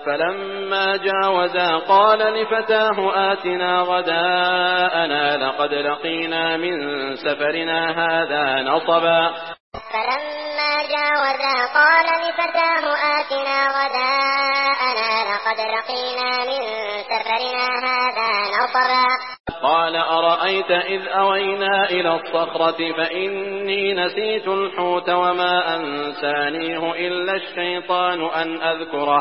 فلما جاوزا قال لفتاه آتنا غداءنا لقد لقينا من سفرنا هذا نصبا. فلما جاوزا قال لفتاه آتنا غداءنا لقد لقينا من سفرنا هذا نصبا. قال أرأيت إذ أوينا إلى الصخرة فإني نسيت الحوت وما أنسانيه إلا الشيطان أن أذكره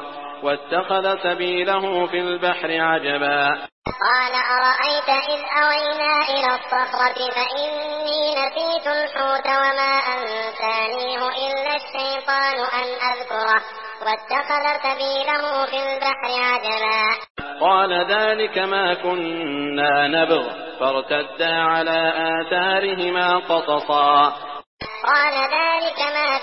واتخذ سبيله في البحر عجبا. قال أرأيت إذ أوينا إلى الصخرة فإني نسيت الحوت وما أنسانيه إلا الشيطان أن أذكره واتخذ سبيله في البحر عجبا. قال ذلك ما كنا نبغ فارتدا على آثارهما قصصا. قال ذلك ما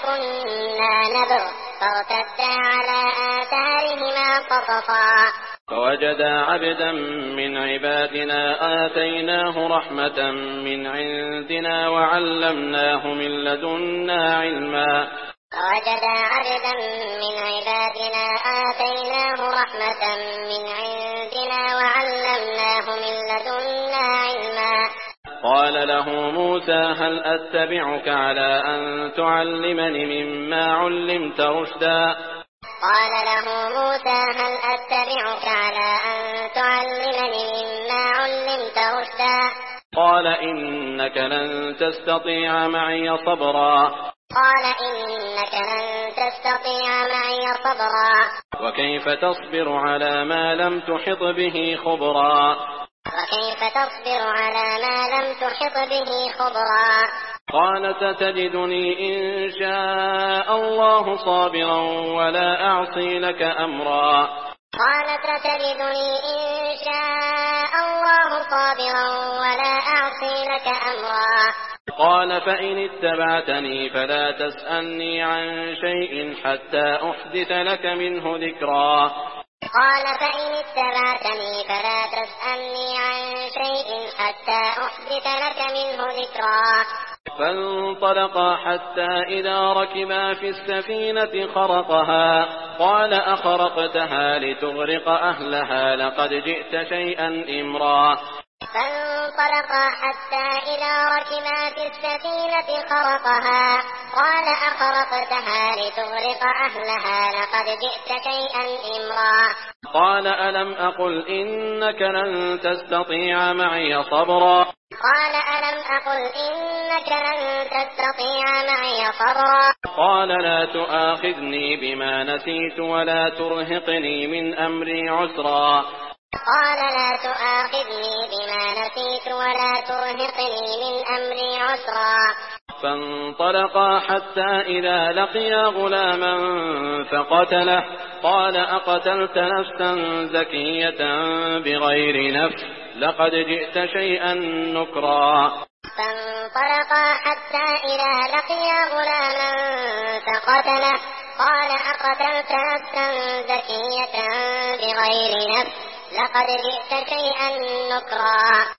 كنا نبغ فارتدا على آثارهما قصصا. فوجدا عبدا من عبادنا آتيناه رحمة من عندنا وعلمناه من لدنا علما. فوجد عبدا من عبادنا آتيناه رحمة من عندنا وعلمناه من لدنا علما. قال له موسى هل أتبعك على أن تعلمني مما علمت رشدا. قال له موسى هل أتبعك على أن تعلمني مما علمت رشدا. قال إنك لن تستطيع معي صبرا. قال إنك لن تستطيع معي صبرا. وكيف تصبر على ما لم تحط به خبرا. وكيف تصبر على ما لم تحط به خبرا. قال ستجدني إن شاء الله صابرا ولا أعصي لك أمرا. قال ستجدني إن شاء الله صابرا ولا أعصي لك أمرا. قال فإن اتبعتني فلا تسألني عن شيء حتى أحدث لك منه ذكرا. قال فإن اتبعتني فلا تسألني عن شيء حتى أحدث لك منه ذكرا. فانطلقا حتى إذا ركبا في السفينة خرقها قال أخرقتها لتغرق أهلها لقد جئت شيئا إمرا. فانطلقا حتى إذا ركبا في السفينة خرقها قال أخرقتها لتغرق أهلها لقد جئت شيئا إمرا. قال ألم أقل إنك لن تستطيع معي صبرا. قال ألم أقل إنك لن تستطيع معي صبرا. قال لا تؤاخذني بما نسيت ولا ترهقني من أمري عسرا. قال لا تؤاخذني بما نسيت ولا ترهقني من أمري عسرا. فانطلقا حتى إذا لقيا غلاما فقتله قال أقتلت نفسا زكية بغير نفس لقد جئت شيئا نكرا. فانطلقا حتى إذا لقيا غلاما فقتله قال أقتلت نفسا زكية بغير نفس لقد جئت شيئا نكرا.